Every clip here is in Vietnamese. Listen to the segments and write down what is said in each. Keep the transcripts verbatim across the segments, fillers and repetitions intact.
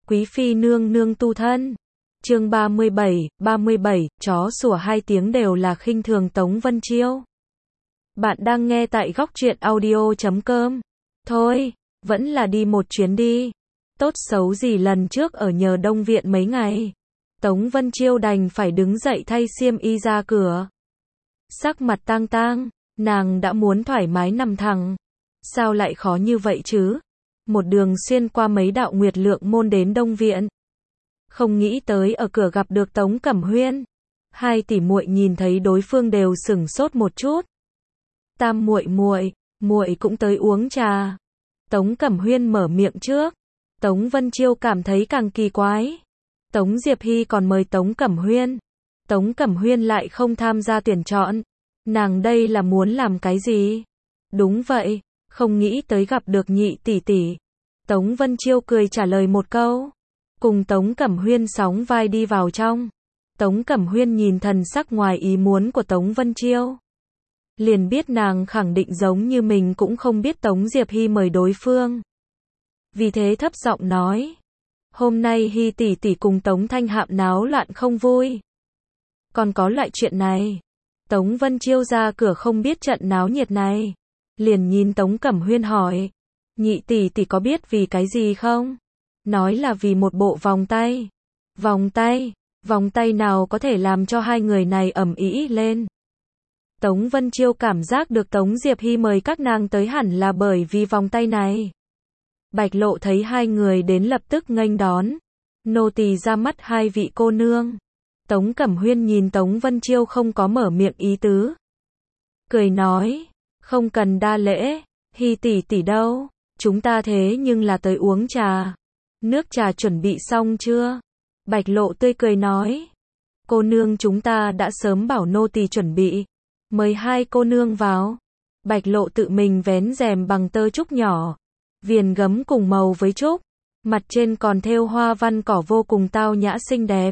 Quý phi nương nương tu thân. Chương ba mươi bảy, ba mươi bảy, chó sủa hai tiếng đều là khinh thường Tống Vân Chiêu. Bạn đang nghe tại góc truyện audio chấm com. Thôi, vẫn là đi một chuyến đi. Tốt xấu gì lần trước ở nhờ Đông Viện mấy ngày. Tống Vân Chiêu đành phải đứng dậy thay xiêm y ra cửa. Sắc mặt tang tang, nàng đã muốn thoải mái nằm thẳng. Sao lại khó như vậy chứ? Một đường xuyên qua mấy đạo nguyệt lượng môn đến Đông Viện. Không nghĩ tới ở cửa gặp được Tống Cẩm Huyên. Hai tỷ muội nhìn thấy đối phương đều sửng sốt một chút. Tam muội muội, muội cũng tới uống trà. Tống Cẩm Huyên mở miệng trước. Tống Vân Chiêu cảm thấy càng kỳ quái. Tống Diệp Hy còn mời Tống Cẩm Huyên. Tống Cẩm Huyên lại không tham gia tuyển chọn. Nàng đây là muốn làm cái gì? Đúng vậy, không nghĩ tới gặp được nhị tỷ tỷ. Tống Vân Chiêu cười trả lời một câu. Cùng Tống Cẩm Huyên sóng vai đi vào trong. Tống Cẩm Huyên nhìn thần sắc ngoài ý muốn của Tống Vân Chiêu. Liền biết nàng khẳng định giống như mình cũng không biết Tống Diệp Hy mời đối phương. Vì thế thấp giọng nói. Hôm nay Hy tỷ tỷ cùng Tống Thanh Hạm náo loạn không vui. Còn có loại chuyện này. Tống Vân Chiêu ra cửa không biết trận náo nhiệt này. Liền nhìn Tống Cẩm Huyên hỏi. Nhị tỷ tỷ có biết vì cái gì không? Nói là vì một bộ vòng tay. Vòng tay? Vòng tay nào có thể làm cho hai người này ầm ĩ lên? Tống Vân Chiêu cảm giác được Tống Diệp Hy mời các nàng tới hẳn là bởi vì vòng tay này. Bạch Lộ thấy hai người đến lập tức nghênh đón. Nô tỳ ra mắt hai vị cô nương. Tống Cẩm Huyên nhìn Tống Vân Chiêu không có mở miệng ý tứ. Cười nói, không cần đa lễ, Hy tỷ tỷ đâu, chúng ta thế nhưng là tới uống trà. Nước trà chuẩn bị xong chưa? Bạch Lộ tươi cười nói. Cô nương chúng ta đã sớm bảo nô tỳ chuẩn bị. Mời hai cô nương vào. Bạch Lộ tự mình vén rèm bằng tơ trúc nhỏ. Viền gấm cùng màu với trúc. Mặt trên còn thêu hoa văn cỏ vô cùng tao nhã xinh đẹp.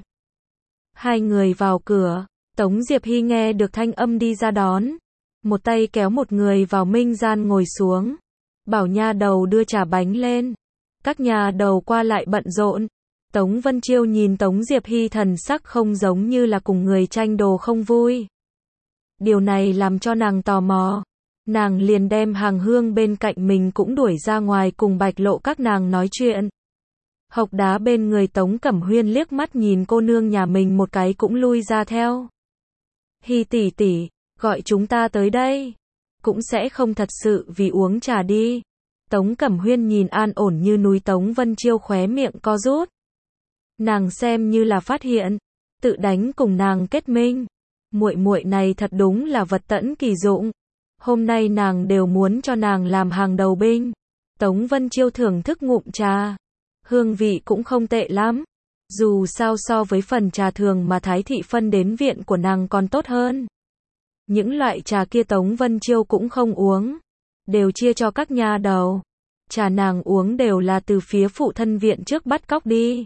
Hai người vào cửa. Tống Diệp Hy nghe được thanh âm đi ra đón. Một tay kéo một người vào minh gian ngồi xuống. Bảo nha đầu đưa trà bánh lên. Các nhà đầu qua lại bận rộn. Tống Vân Chiêu nhìn Tống Diệp Hy thần sắc không giống như là cùng người tranh đồ không vui. Điều này làm cho nàng tò mò. Nàng liền đem Hàng Hương bên cạnh mình cũng đuổi ra ngoài cùng Bạch Lộ các nàng nói chuyện. Hộc Đá bên người Tống Cẩm Huyên liếc mắt nhìn cô nương nhà mình một cái cũng lui ra theo. Hy tỷ tỷ, gọi chúng ta tới đây. Cũng sẽ không thật sự vì uống trà đi. Tống Cẩm Huyên nhìn an ổn như núi Tống Vân Chiêu khóe miệng co rút. Nàng xem như là phát hiện, tự đánh cùng nàng kết minh. Muội muội này thật đúng là vật tẫn kỳ dụng. Hôm nay nàng đều muốn cho nàng làm hàng đầu binh. Tống Vân Chiêu thưởng thức ngụm trà. Hương vị cũng không tệ lắm. Dù sao so với phần trà thường mà Thái thị phân đến viện của nàng còn tốt hơn. Những loại trà kia Tống Vân Chiêu cũng không uống. Đều chia cho các nha đầu. Trà nàng uống đều là từ phía phụ thân viện trước bắt cóc đi.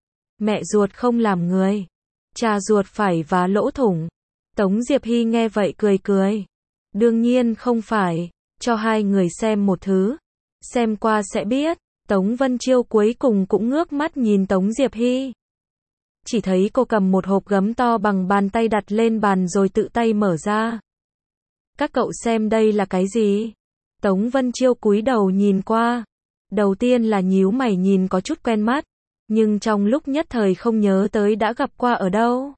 Mẹ ruột không làm người. Trà ruột phải vá lỗ thủng. Tống Diệp Hy nghe vậy cười cười. Đương nhiên không phải. Cho hai người xem một thứ. Xem qua sẽ biết. Tống Vân Chiêu cuối cùng cũng ngước mắt nhìn Tống Diệp Hy. Chỉ thấy cô cầm một hộp gấm to bằng bàn tay đặt lên bàn rồi tự tay mở ra. Các cậu xem đây là cái gì? Tống Vân Chiêu cúi đầu nhìn qua. Đầu tiên là nhíu mày nhìn có chút quen mắt. Nhưng trong lúc nhất thời không nhớ tới đã gặp qua ở đâu.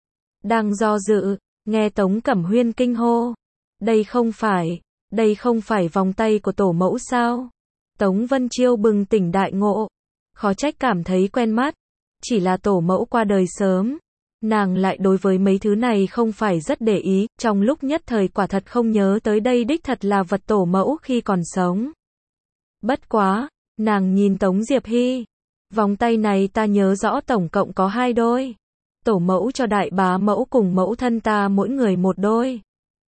Đang do dự, nghe Tống Cẩm Huyên kinh hô. Đây không phải, đây không phải vòng tay của tổ mẫu sao? Tống Vân Chiêu bừng tỉnh đại ngộ. Khó trách cảm thấy quen mắt. Chỉ là tổ mẫu qua đời sớm. Nàng lại đối với mấy thứ này không phải rất để ý. Trong lúc nhất thời quả thật không nhớ tới đây đích thật là vật tổ mẫu khi còn sống. Bất quá, nàng nhìn Tống Diệp Hy. Vòng tay này ta nhớ rõ tổng cộng có hai đôi. Tổ mẫu cho đại bá mẫu cùng mẫu thân ta mỗi người một đôi.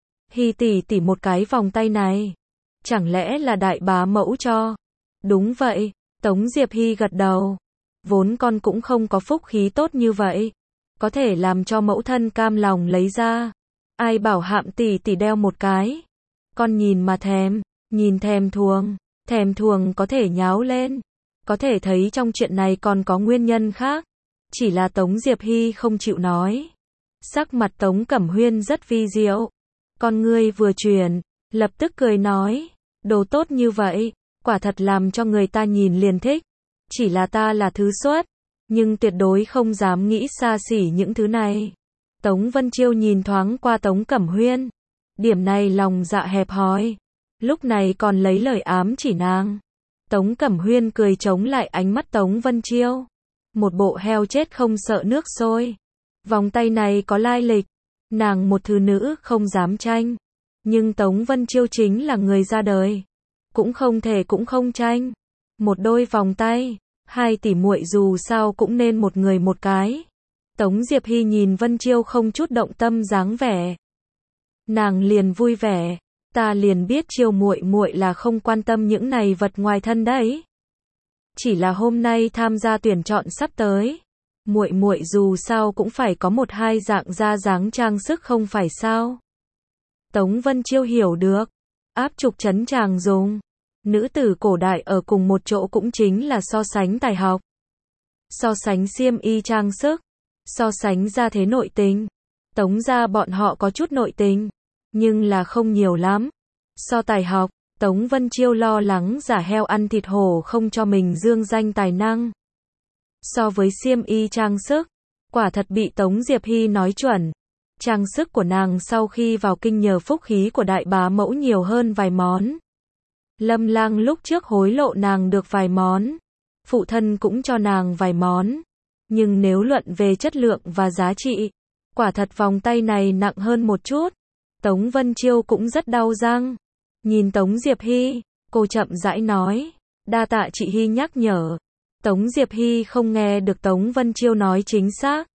Hy tỷ tỷ một cái vòng tay này. Chẳng lẽ là đại bá mẫu cho? Đúng vậy, Tống Diệp Hy gật đầu. Vốn con cũng không có phúc khí tốt như vậy. Có thể làm cho mẫu thân cam lòng lấy ra. Ai bảo Hạm tỷ tỷ đeo một cái. Con nhìn mà thèm, nhìn thèm thuồng. Thèm thuồng có thể nháo lên. Có thể thấy trong chuyện này còn có nguyên nhân khác. Chỉ là Tống Diệp Hy không chịu nói. Sắc mặt Tống Cẩm Huyên rất vi diệu. Con ngươi vừa chuyển, lập tức cười nói. Đồ tốt như vậy, quả thật làm cho người ta nhìn liền thích. Chỉ là ta là thứ xuất, nhưng tuyệt đối không dám nghĩ xa xỉ những thứ này. Tống Vân Chiêu nhìn thoáng qua Tống Cẩm Huyên. Điểm này lòng dạ hẹp hòi. Lúc này còn lấy lời ám chỉ nàng. Tống Cẩm Huyên cười chống lại ánh mắt Tống Vân Chiêu. Một bộ heo chết không sợ nước sôi. Vòng tay này có lai lịch. Nàng một thứ nữ không dám tranh. Nhưng Tống Vân Chiêu chính là người ra đời. Cũng không thể cũng không tranh. Một đôi vòng tay. Hai tỷ muội dù sao cũng nên một người một cái. Tống Diệp Hy nhìn Vân Chiêu không chút động tâm dáng vẻ. Nàng liền vui vẻ. Ta liền biết Chiêu muội muội là không quan tâm những này vật ngoài thân đấy. Chỉ là hôm nay tham gia tuyển chọn sắp tới. Muội muội dù sao cũng phải có một hai dạng da dáng trang sức không phải sao? Tống Vân Chiêu hiểu được. Áp trục trấn chàng dùng. Nữ tử cổ đại ở cùng một chỗ cũng chính là so sánh tài học. So sánh xiêm y trang sức. So sánh gia thế nội tình. Tống gia bọn họ có chút nội tình. Nhưng là không nhiều lắm. So tài học, Tống Vân Chiêu lo lắng giả heo ăn thịt hổ không cho mình dương danh tài năng. So với xiêm y trang sức, quả thật bị Tống Diệp Hy nói chuẩn. Trang sức của nàng sau khi vào kinh nhờ phúc khí của đại bá mẫu nhiều hơn vài món. Lâm Lang lúc trước hối lộ nàng được vài món. Phụ thân cũng cho nàng vài món. Nhưng nếu luận về chất lượng và giá trị, quả thật vòng tay này nặng hơn một chút. Tống Vân Chiêu cũng rất đau răng. Nhìn Tống Diệp Hy, cô chậm rãi nói. Đa tạ chị Hy nhắc nhở. Tống Diệp Hy không nghe được Tống Vân Chiêu nói chính xác.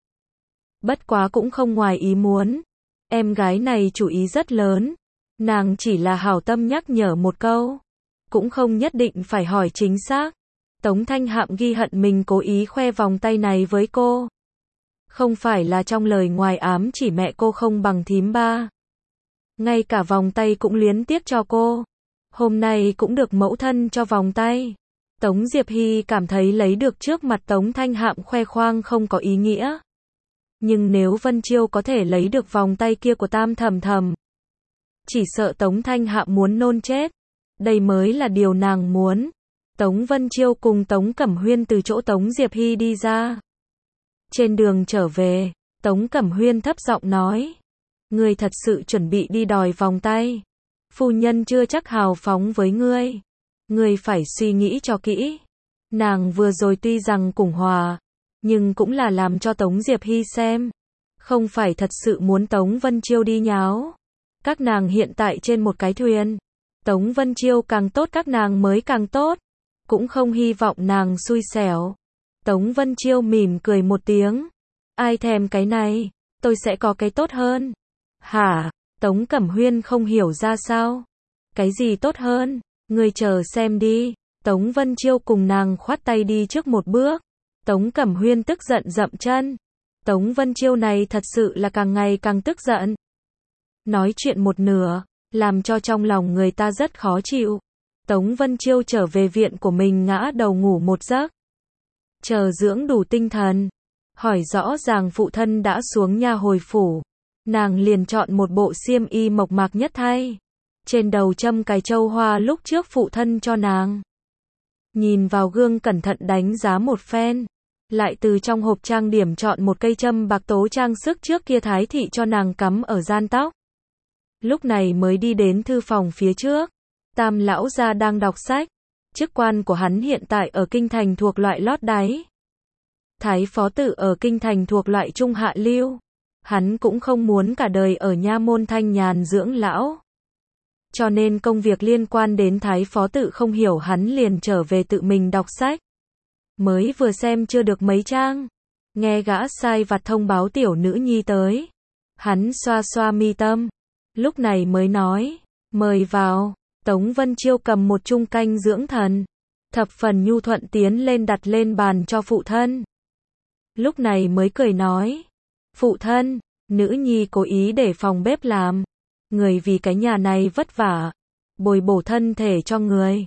Bất quá cũng không ngoài ý muốn. Em gái này chủ ý rất lớn. Nàng chỉ là hảo tâm nhắc nhở một câu. Cũng không nhất định phải hỏi chính xác. Tống Thanh Hạm ghi hận mình cố ý khoe vòng tay này với cô. Không phải là trong lời ngoài ám chỉ mẹ cô không bằng thím ba. Ngay cả vòng tay cũng luyến tiếc cho cô. Hôm nay cũng được mẫu thân cho vòng tay. Tống Diệp Hy cảm thấy lấy được trước mặt Tống Thanh Hạm khoe khoang không có ý nghĩa. Nhưng nếu Vân Chiêu có thể lấy được vòng tay kia của Tam Thầm Thầm, chỉ sợ Tống Thanh Hạm muốn nôn chết. Đây mới là điều nàng muốn. Tống Vân Chiêu cùng Tống Cẩm Huyên từ chỗ Tống Diệp Hy đi ra. Trên đường trở về, Tống Cẩm Huyên thấp giọng nói. Ngươi thật sự chuẩn bị đi đòi vòng tay. Phu nhân chưa chắc hào phóng với ngươi. Ngươi phải suy nghĩ cho kỹ. Nàng vừa rồi tuy rằng cùng hòa, nhưng cũng là làm cho Tống Diệp Hy xem. Không phải thật sự muốn Tống Vân Chiêu đi nháo. Các nàng hiện tại trên một cái thuyền. Tống Vân Chiêu càng tốt các nàng mới càng tốt. Cũng không hy vọng nàng xui xẻo. Tống Vân Chiêu mỉm cười một tiếng. Ai thèm cái này, tôi sẽ có cái tốt hơn. Hả? Tống Cẩm Huyên không hiểu ra sao. Cái gì tốt hơn? Ngươi chờ xem đi. Tống Vân Chiêu cùng nàng khoát tay đi trước một bước. Tống Cẩm Huyên tức giận dậm chân. Tống Vân Chiêu này thật sự là càng ngày càng tức giận. Nói chuyện một nửa, làm cho trong lòng người ta rất khó chịu. Tống Vân Chiêu trở về viện của mình ngã đầu ngủ một giấc. Chờ dưỡng đủ tinh thần. Hỏi rõ ràng phụ thân đã xuống nhà hồi phủ. Nàng liền chọn một bộ xiêm y mộc mạc nhất thay. Trên đầu châm cài châu hoa lúc trước phụ thân cho nàng. Nhìn vào gương cẩn thận đánh giá một phen. Lại từ trong hộp trang điểm chọn một cây châm bạc tố trang sức trước kia Thái thị cho nàng cắm ở gian tóc. Lúc này mới đi đến thư phòng phía trước. Tam lão gia đang đọc sách. Chức quan của hắn hiện tại ở kinh thành thuộc loại lót đáy. Thái phó tự ở kinh thành thuộc loại trung hạ lưu. Hắn cũng không muốn cả đời ở nha môn thanh nhàn dưỡng lão. Cho nên công việc liên quan đến thái phó tự không hiểu hắn liền trở về tự mình đọc sách. Mới vừa xem chưa được mấy trang. Nghe gã sai vặt thông báo tiểu nữ nhi tới. Hắn xoa xoa mi tâm. Lúc này mới nói. Mời vào. Tống Vân Chiêu cầm một chung canh dưỡng thần. Thập phần nhu thuận tiến lên đặt lên bàn cho phụ thân. Lúc này mới cười nói. Phụ thân, nữ nhi cố ý để phòng bếp làm. Người vì cái nhà này vất vả. Bồi bổ thân thể cho người.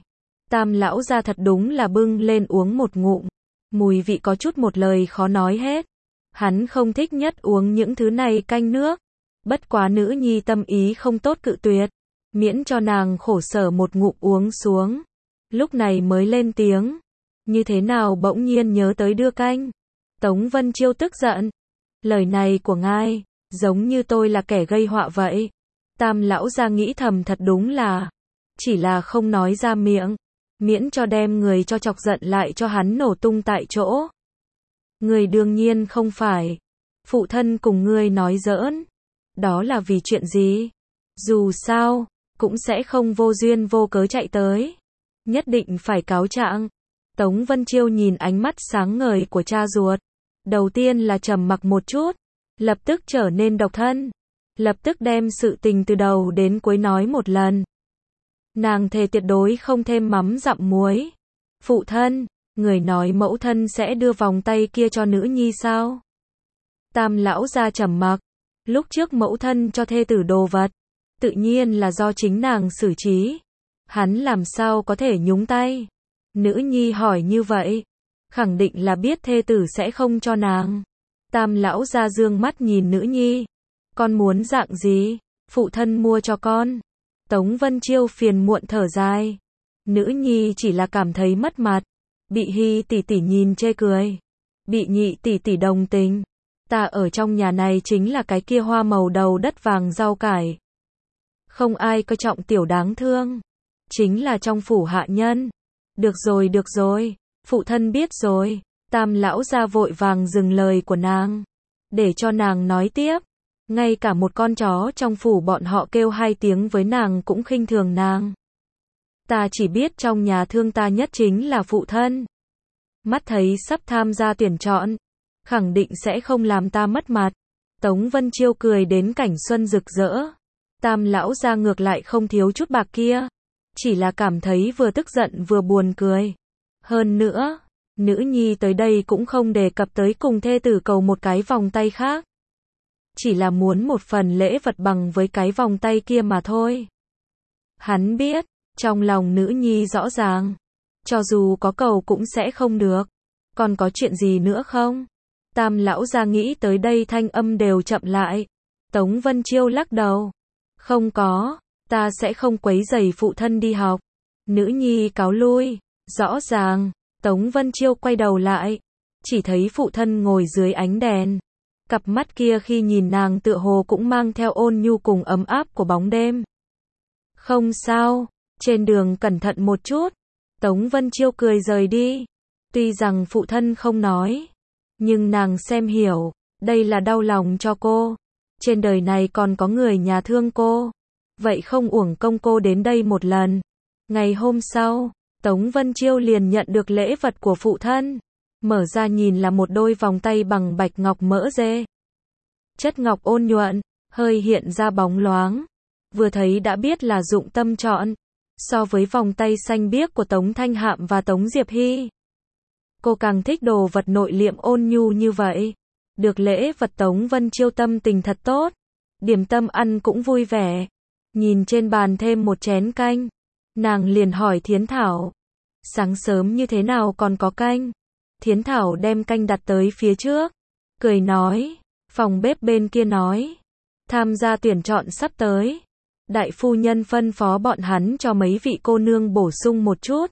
Tam lão gia thật đúng là bưng lên uống một ngụm. Mùi vị có chút một lời khó nói hết. Hắn không thích nhất uống những thứ này canh nước. Bất quá nữ nhi tâm ý không tốt cự tuyệt. Miễn cho nàng khổ sở một ngụm uống xuống. Lúc này mới lên tiếng. Như thế nào bỗng nhiên nhớ tới đưa canh. Tống Vân Chiêu tức giận. Lời này của ngài, giống như tôi là kẻ gây họa vậy. Tam lão gia nghĩ thầm thật đúng là. Chỉ là không nói ra miệng. Miễn cho đem người cho chọc giận lại cho hắn nổ tung tại chỗ. Người đương nhiên không phải. Phụ thân cùng ngươi nói giỡn. Đó là vì chuyện gì? Dù sao, cũng sẽ không vô duyên vô cớ chạy tới. Nhất định phải cáo trạng. Tống Vân Chiêu nhìn ánh mắt sáng ngời của cha ruột. Đầu tiên là trầm mặc một chút. Lập tức trở nên độc thân. Lập tức đem sự tình từ đầu đến cuối nói một lần. Nàng thề tuyệt đối không thêm mắm dặm muối. Phụ thân, người nói mẫu thân sẽ đưa vòng tay kia cho nữ nhi sao? Tam lão gia trầm mặc. Lúc trước mẫu thân cho thê tử đồ vật. Tự nhiên là do chính nàng xử trí. Hắn làm sao có thể nhúng tay? Nữ nhi hỏi như vậy. Khẳng định là biết thê tử sẽ không cho nàng. Tam lão gia dương mắt nhìn nữ nhi. Con muốn dạng gì? Phụ thân mua cho con. Tống Vân Chiêu phiền muộn thở dài. Nữ nhi chỉ là cảm thấy mất mặt. Bị Hi tỷ tỷ nhìn chê cười. Bị Nhị tỷ tỷ đồng tình. Ta ở trong nhà này chính là cái kia hoa màu đầu đất vàng rau cải. Không ai coi trọng tiểu đáng thương. Chính là trong phủ hạ nhân. Được rồi được rồi. Phụ thân biết rồi. Tam lão gia vội vàng dừng lời của nàng. Để cho nàng nói tiếp. Ngay cả một con chó trong phủ bọn họ kêu hai tiếng với nàng cũng khinh thường nàng. Ta chỉ biết trong nhà thương ta nhất chính là phụ thân. Mắt thấy sắp tham gia tuyển chọn. Khẳng định sẽ không làm ta mất mặt. Tống Vân Chiêu cười đến cảnh xuân rực rỡ. Tam lão gia ngược lại không thiếu chút bạc kia. Chỉ là cảm thấy vừa tức giận vừa buồn cười. Hơn nữa, nữ nhi tới đây cũng không đề cập tới cùng thê tử cầu một cái vòng tay khác. Chỉ là muốn một phần lễ vật bằng với cái vòng tay kia mà thôi. Hắn biết, trong lòng nữ nhi rõ ràng. Cho dù có cầu cũng sẽ không được. Còn có chuyện gì nữa không? Tam lão gia nghĩ tới đây thanh âm đều chậm lại. Tống Vân Chiêu lắc đầu. Không có, ta sẽ không quấy rầy phụ thân đi học. Nữ nhi cáo lui. Rõ ràng, Tống Vân Chiêu quay đầu lại. Chỉ thấy phụ thân ngồi dưới ánh đèn. Cặp mắt kia khi nhìn nàng tựa hồ cũng mang theo ôn nhu cùng ấm áp của bóng đêm. Không sao, trên đường cẩn thận một chút. Tống Vân Chiêu cười rời đi. Tuy rằng phụ thân không nói, nhưng nàng xem hiểu, đây là đau lòng cho cô. Trên đời này còn có người nhà thương cô. Vậy không uổng công cô đến đây một lần. Ngày hôm sau, Tống Vân Chiêu liền nhận được lễ vật của phụ thân. Mở ra nhìn là một đôi vòng tay bằng bạch ngọc mỡ dê. Chất ngọc ôn nhuận, hơi hiện ra bóng loáng. Vừa thấy đã biết là dụng tâm chọn. So với vòng tay xanh biếc của Tống Thanh Hạm và Tống Diệp Hy, cô càng thích đồ vật nội liệm ôn nhu như vậy. Được lễ vật Tống Vân Chiêu tâm tình thật tốt. Điểm tâm ăn cũng vui vẻ. Nhìn trên bàn thêm một chén canh. Nàng liền hỏi Thiến Thảo. Sáng sớm như thế nào còn có canh? Thiến Thảo đem canh đặt tới phía trước. Cười nói. Phòng bếp bên kia nói. Tham gia tuyển chọn sắp tới. Đại phu nhân phân phó bọn hắn cho mấy vị cô nương bổ sung một chút.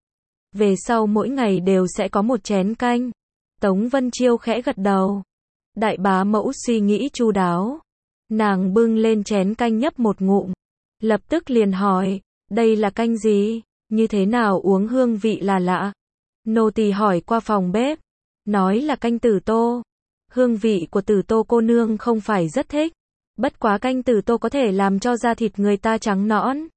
Về sau mỗi ngày đều sẽ có một chén canh. Tống Vân Chiêu khẽ gật đầu. Đại bá mẫu suy nghĩ chu đáo. Nàng bưng lên chén canh nhấp một ngụm. Lập tức liền hỏi. Đây là canh gì? Như thế nào uống hương vị là lạ? Nô tỳ hỏi qua phòng bếp. Nói là canh tử tô. Hương vị của tử tô cô nương không phải rất thích. Bất quá canh tử tô có thể làm cho da thịt người ta trắng nõn.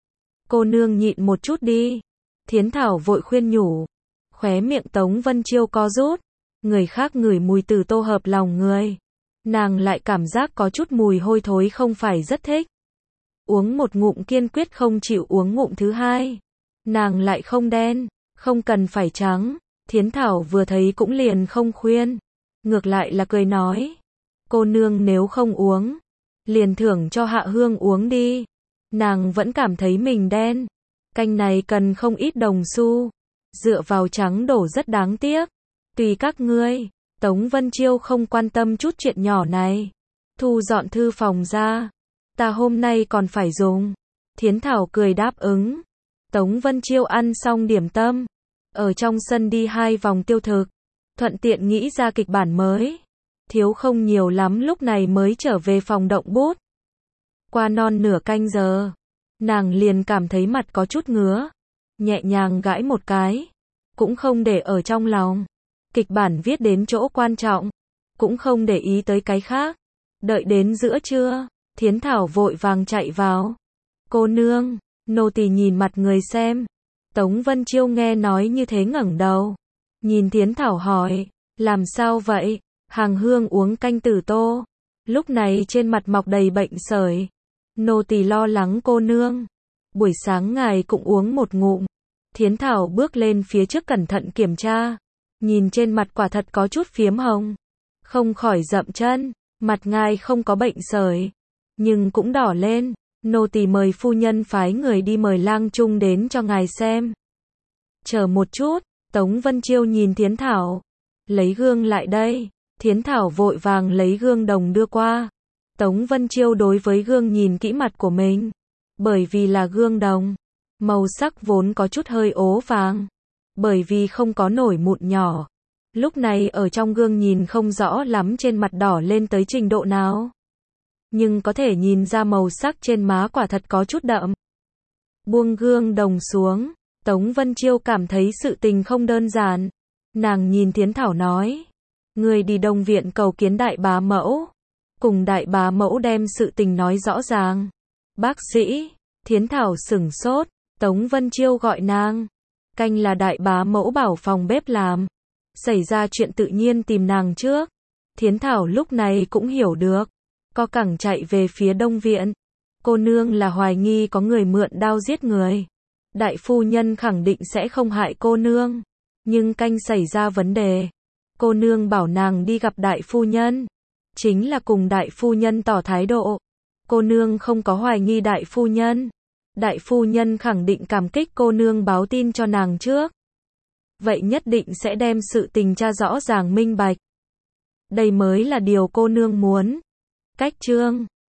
Cô nương nhịn một chút đi. Thiến Thảo vội khuyên nhủ. Khóe miệng Tống Vân Chiêu co rút. Người khác ngửi mùi tử tô hợp lòng người. Nàng lại cảm giác có chút mùi hôi thối không phải rất thích. Uống một ngụm kiên quyết không chịu uống ngụm thứ hai. Nàng lại không đen, không cần phải trắng. Thiến Thảo vừa thấy cũng liền không khuyên. Ngược lại là cười nói. Cô nương nếu không uống, liền thưởng cho Hạ Hương uống đi. Nàng vẫn cảm thấy mình đen. Canh này cần không ít đồng xu. Dựa vào trắng đổ rất đáng tiếc. Tùy các ngươi. Tống Vân Chiêu không quan tâm chút chuyện nhỏ này. Thu dọn thư phòng ra. Ta hôm nay còn phải dùng. Thiến Thảo cười đáp ứng. Tống Vân Chiêu ăn xong điểm tâm. Ở trong sân đi hai vòng tiêu thực. Thuận tiện nghĩ ra kịch bản mới. Thiếu không nhiều lắm lúc này mới trở về phòng động bút. Qua non nửa canh giờ. Nàng liền cảm thấy mặt có chút ngứa. Nhẹ nhàng gãi một cái. Cũng không để ở trong lòng. Kịch bản viết đến chỗ quan trọng. Cũng không để ý tới cái khác. Đợi đến giữa trưa. Thiến Thảo vội vàng chạy vào. Cô nương. Nô tỳ nhìn mặt người xem. Tống Vân Chiêu nghe nói như thế ngẩng đầu. Nhìn Thiến Thảo hỏi. Làm sao vậy? Hàng Hương uống canh tử tô. Lúc này trên mặt mọc đầy bệnh sởi. Nô tỳ lo lắng cô nương. Buổi sáng ngài cũng uống một ngụm. Thiến Thảo bước lên phía trước cẩn thận kiểm tra. Nhìn trên mặt quả thật có chút phiếm hồng. Không khỏi dậm chân. Mặt ngài không có bệnh sởi. Nhưng cũng đỏ lên. Nô tỳ mời phu nhân phái người đi mời lang trung đến cho ngài xem. Chờ một chút. Tống Vân Chiêu nhìn Thiến Thảo. Lấy gương lại đây. Thiến Thảo vội vàng lấy gương đồng đưa qua. Tống Vân Chiêu đối với gương nhìn kỹ mặt của mình. Bởi vì là gương đồng. Màu sắc vốn có chút hơi ố vàng. Bởi vì không có nổi mụn nhỏ. Lúc này ở trong gương nhìn không rõ lắm trên mặt đỏ lên tới trình độ nào. Nhưng có thể nhìn ra màu sắc trên má quả thật có chút đậm. Buông gương đồng xuống. Tống Vân Chiêu cảm thấy sự tình không đơn giản. Nàng nhìn Thiến Thảo nói. Người đi Đông Viện cầu kiến đại bá mẫu. Cùng đại bá mẫu đem sự tình nói rõ ràng. Bác sĩ. Thiến Thảo sửng sốt. Tống Vân Chiêu gọi nàng. Canh là đại bá mẫu bảo phòng bếp làm. Xảy ra chuyện tự nhiên tìm nàng trước. Thiến Thảo lúc này cũng hiểu được. Co cẳng chạy về phía Đông Viện. Cô nương là hoài nghi có người mượn đao giết người. Đại phu nhân khẳng định sẽ không hại cô nương. Nhưng canh xảy ra vấn đề. Cô nương bảo nàng đi gặp đại phu nhân. Chính là cùng đại phu nhân tỏ thái độ. Cô nương không có hoài nghi đại phu nhân. Đại phu nhân khẳng định cảm kích cô nương báo tin cho nàng trước. Vậy nhất định sẽ đem sự tình tra rõ ràng minh bạch. Đây mới là điều cô nương muốn. Cách chương